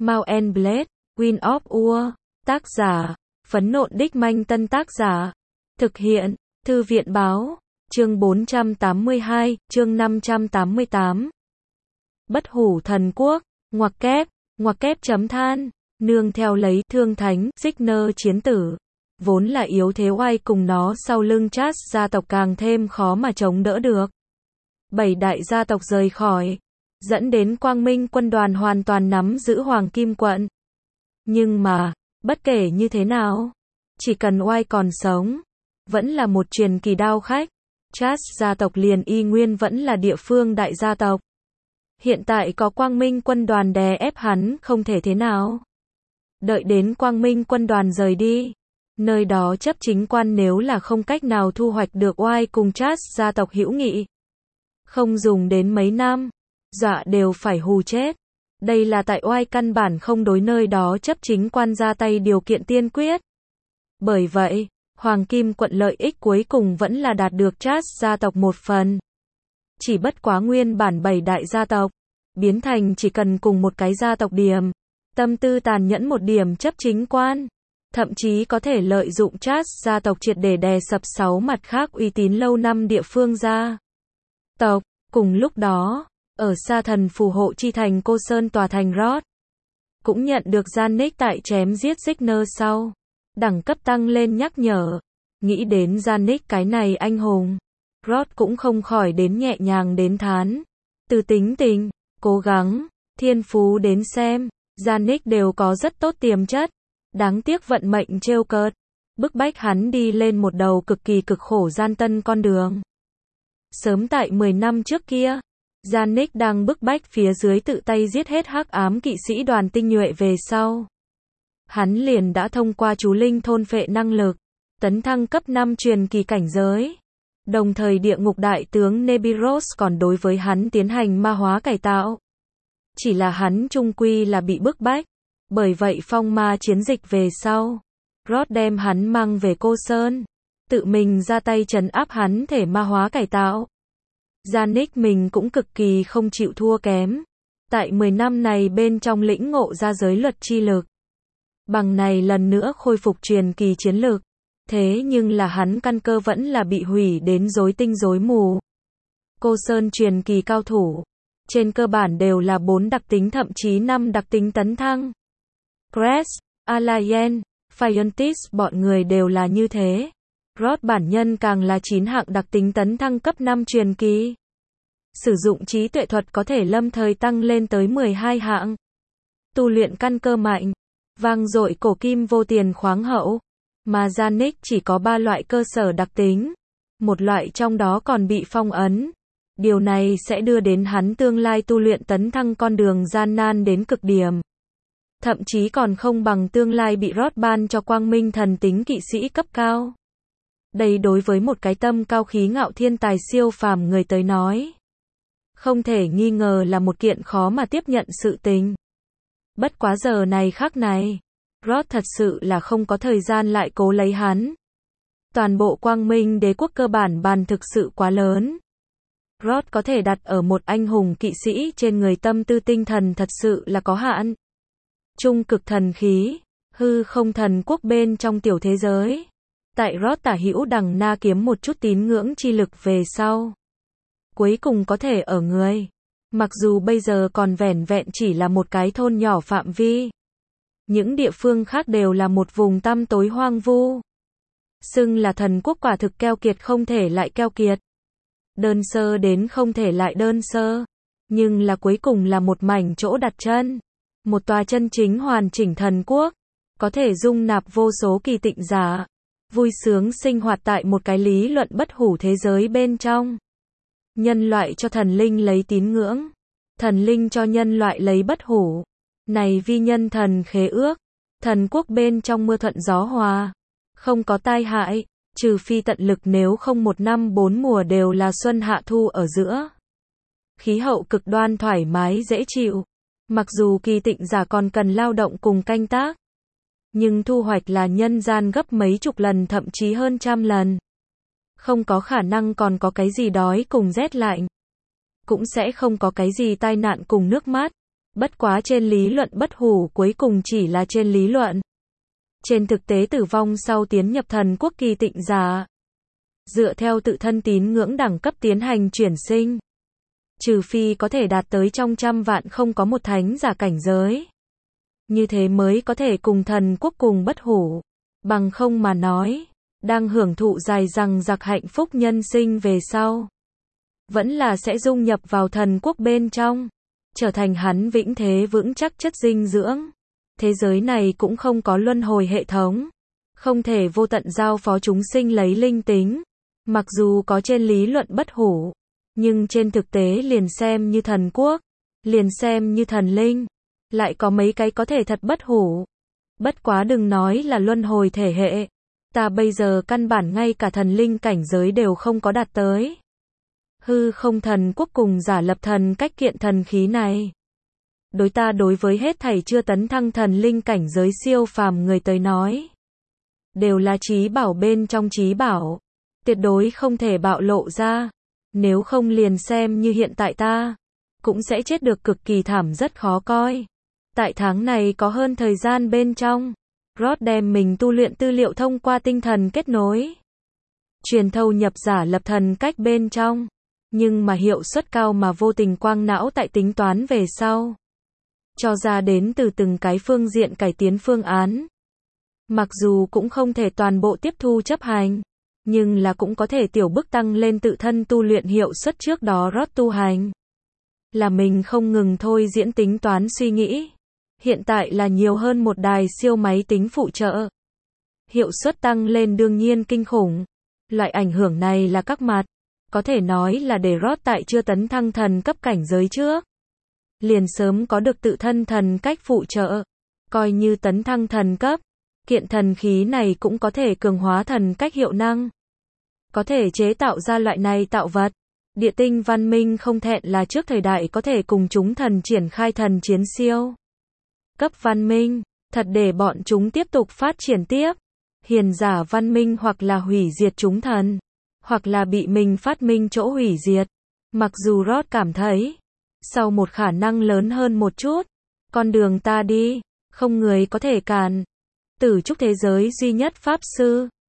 Mount and Blade, Wind of War, tác giả, Phấn Nộn Đích Manh Tân tác giả, thực hiện, Thư viện báo, chương 482, chương 588. Bất hủ thần quốc, ngoặc kép chấm than, nương theo lấy thương thánh, Signer chiến tử. Vốn là yếu thế oai cùng nó sau lưng Chát gia tộc càng thêm khó mà chống đỡ được. 7 đại gia tộc rời khỏi, dẫn đến Quang Minh quân đoàn hoàn toàn nắm giữ Hoàng Kim quận. Nhưng mà, bất kể như thế nào, chỉ cần oai còn sống, vẫn là một truyền kỳ đao khách. Chát gia tộc liền y nguyên vẫn là địa phương đại gia tộc. Hiện tại có Quang Minh quân đoàn đè ép hắn không thể thế nào. Đợi đến Quang Minh quân đoàn rời đi, nơi đó chấp chính quan nếu là không cách nào thu hoạch được oai cùng Chát gia tộc hữu nghị, không dùng đến mấy năm, dọa đều phải hù chết. Đây là tại oai căn bản không đối nơi đó chấp chính quan ra tay điều kiện tiên quyết. Bởi vậy, Hoàng Kim quận lợi ích cuối cùng vẫn là đạt được Chát gia tộc một phần. Chỉ bất quá nguyên bản 7 đại gia tộc, biến thành chỉ cần cùng một cái gia tộc điểm, tâm tư tàn nhẫn một điểm chấp chính quan. Thậm chí có thể lợi dụng Chát gia tộc triệt để đè sập 6 mặt khác uy tín lâu năm địa phương gia tộc. Cùng lúc đó, ở Sa Thần phù hộ chi thành Cô Sơn tòa thành Rod, cũng nhận được Giannick tại chém giết Signer sau, đẳng cấp tăng lên nhắc nhở. Nghĩ đến Giannick cái này anh hùng, Rod cũng không khỏi đến nhẹ nhàng đến thán. Từ tính tình, cố gắng, thiên phú đến xem, Giannick đều có rất tốt tiềm chất. Đáng tiếc vận mệnh trêu cợt, bức bách hắn đi lên một đầu cực kỳ cực khổ gian tân con đường. Sớm tại 10 năm trước kia, Giannick đang bức bách phía dưới tự tay giết hết hắc ám kỵ sĩ đoàn tinh nhuệ về sau. Hắn liền đã thông qua chú linh thôn phệ năng lực, tấn thăng cấp 5 truyền kỳ cảnh giới. Đồng thời địa ngục đại tướng Nebiros còn đối với hắn tiến hành ma hóa cải tạo. Chỉ là hắn chung quy là bị bức bách. Bởi vậy phong ma chiến dịch về sau, Rod đem hắn mang về Cô Sơn, tự mình ra tay trấn áp hắn thể ma hóa cải tạo. Giannick mình cũng cực kỳ không chịu thua kém. Tại 10 năm này bên trong lĩnh ngộ ra giới luật chi lực. Bằng này lần nữa khôi phục truyền kỳ chiến lực. Thế nhưng là hắn căn cơ vẫn là bị hủy đến rối tinh rối mù. Cô Sơn truyền kỳ cao thủ, trên cơ bản đều là 4 đặc tính thậm chí 5 đặc tính tấn thăng. Crest, Alliance, Fientis bọn người đều là như thế. Rod bản nhân càng là 9 hạng đặc tính tấn thăng cấp 5 truyền kỳ. Sử dụng trí tuệ thuật có thể lâm thời tăng lên tới 12 hạng. Tu luyện căn cơ mạnh, vang dội cổ kim vô tiền khoáng hậu. Mà Giannick chỉ có 3 loại cơ sở đặc tính. Một loại trong đó còn bị phong ấn. Điều này sẽ đưa đến hắn tương lai tu luyện tấn thăng con đường gian nan đến cực điểm. Thậm chí còn không bằng tương lai bị Rod ban cho Quang Minh thần tính kỵ sĩ cấp cao. Đây đối với một cái tâm cao khí ngạo thiên tài siêu phàm người tới nói, không thể nghi ngờ là một kiện khó mà tiếp nhận sự tình. Bất quá giờ này khắc này, Rod thật sự là không có thời gian lại cố lấy hắn. Toàn bộ Quang Minh đế quốc cơ bản bàn thực sự quá lớn. Rod có thể đặt ở một anh hùng kỵ sĩ trên người tâm tư tinh thần thật sự là có hạn. Trung cực thần khí, hư không thần quốc bên trong tiểu thế giới. Tại Rod tả hữu đằng na kiếm một chút tín ngưỡng chi lực về sau. Cuối cùng có thể ở người. Mặc dù bây giờ còn vẻn vẹn chỉ là một cái thôn nhỏ phạm vi. Những địa phương khác đều là một vùng tăm tối hoang vu. Xưng là thần quốc quả thực keo kiệt không thể lại keo kiệt. Đơn sơ đến không thể lại đơn sơ. Nhưng là cuối cùng là một mảnh chỗ đặt chân. Một tòa chân chính hoàn chỉnh thần quốc. Có thể dung nạp vô số kỳ tịnh giả. Vui sướng sinh hoạt tại một cái lý luận bất hủ thế giới bên trong. Nhân loại cho thần linh lấy tín ngưỡng. Thần linh cho nhân loại lấy bất hủ. Này vi nhân thần khế ước. Thần quốc bên trong mưa thuận gió hòa. Không có tai hại. Trừ phi tận lực nếu không 1 năm 4 mùa đều là xuân hạ thu ở giữa. Khí hậu cực đoan thoải mái dễ chịu. Mặc dù kỳ tịnh giả còn cần lao động cùng canh tác. Nhưng thu hoạch là nhân gian gấp mấy chục lần thậm chí hơn trăm lần. Không có khả năng còn có cái gì đói cùng rét lạnh. Cũng sẽ không có cái gì tai nạn cùng nước mắt. Bất quá trên lý luận bất hủ cuối cùng chỉ là trên lý luận. Trên thực tế tử vong sau tiến nhập thần quốc kỳ tịnh giả. Dựa theo tự thân tín ngưỡng đẳng cấp tiến hành chuyển sinh. Trừ phi có thể đạt tới trong trăm vạn không có một thánh giả cảnh giới. Như thế mới có thể cùng thần quốc cùng bất hủ. Bằng không mà nói, đang hưởng thụ dài dằng dặc hạnh phúc nhân sinh về sau. Vẫn là sẽ dung nhập vào thần quốc bên trong. Trở thành hắn vĩnh thế vững chắc chất dinh dưỡng. Thế giới này cũng không có luân hồi hệ thống. Không thể vô tận giao phó chúng sinh lấy linh tính. Mặc dù có trên lý luận bất hủ. Nhưng trên thực tế liền xem như thần quốc. Liền xem như thần linh. Lại có mấy cái có thể thật bất hủ. Bất quá đừng nói là luân hồi thể hệ. Ta bây giờ căn bản ngay cả thần linh cảnh giới đều không có đạt tới. Hư không thần quốc cùng giả lập thần cách kiện thần khí này. Đối ta đối với hết thảy chưa tấn thăng thần linh cảnh giới siêu phàm người tới nói. Đều là trí bảo bên trong trí bảo. Tuyệt đối không thể bạo lộ ra. Nếu không liền xem như hiện tại ta. Cũng sẽ chết được cực kỳ thảm rất khó coi. Tại tháng này có hơn thời gian bên trong. Rod đem mình tu luyện tư liệu thông qua tinh thần kết nối. Truyền thâu nhập giả lập thần cách bên trong. Nhưng mà hiệu suất cao mà vô tình quang não tại tính toán về sau. Cho ra đến từ từng cái phương diện cải tiến phương án. Mặc dù cũng không thể toàn bộ tiếp thu chấp hành. Nhưng là cũng có thể tiểu bước tăng lên tự thân tu luyện hiệu suất trước đó Rod tu hành. Là mình không ngừng thôi diễn tính toán suy nghĩ. Hiện tại là nhiều hơn một đài siêu máy tính phụ trợ. Hiệu suất tăng lên đương nhiên kinh khủng. Loại ảnh hưởng này là các mặt. Có thể nói là để Rod tại chưa tấn thăng thần cấp cảnh giới trước. Liền sớm có được tự thân thần cách phụ trợ. Coi như tấn thăng thần cấp. Kiện thần khí này cũng có thể cường hóa thần cách hiệu năng. Có thể chế tạo ra loại này tạo vật. Địa tinh văn minh không thẹn là trước thời đại có thể cùng chúng thần triển khai thần chiến siêu cấp văn minh, thật để bọn chúng tiếp tục phát triển tiếp. Hiền giả văn minh hoặc là hủy diệt chúng thần, hoặc là bị mình phát minh chỗ hủy diệt. Mặc dù Rod cảm thấy, sau một khả năng lớn hơn một chút, con đường ta đi, không người có thể cản. Tử trúc thế giới duy nhất pháp sư,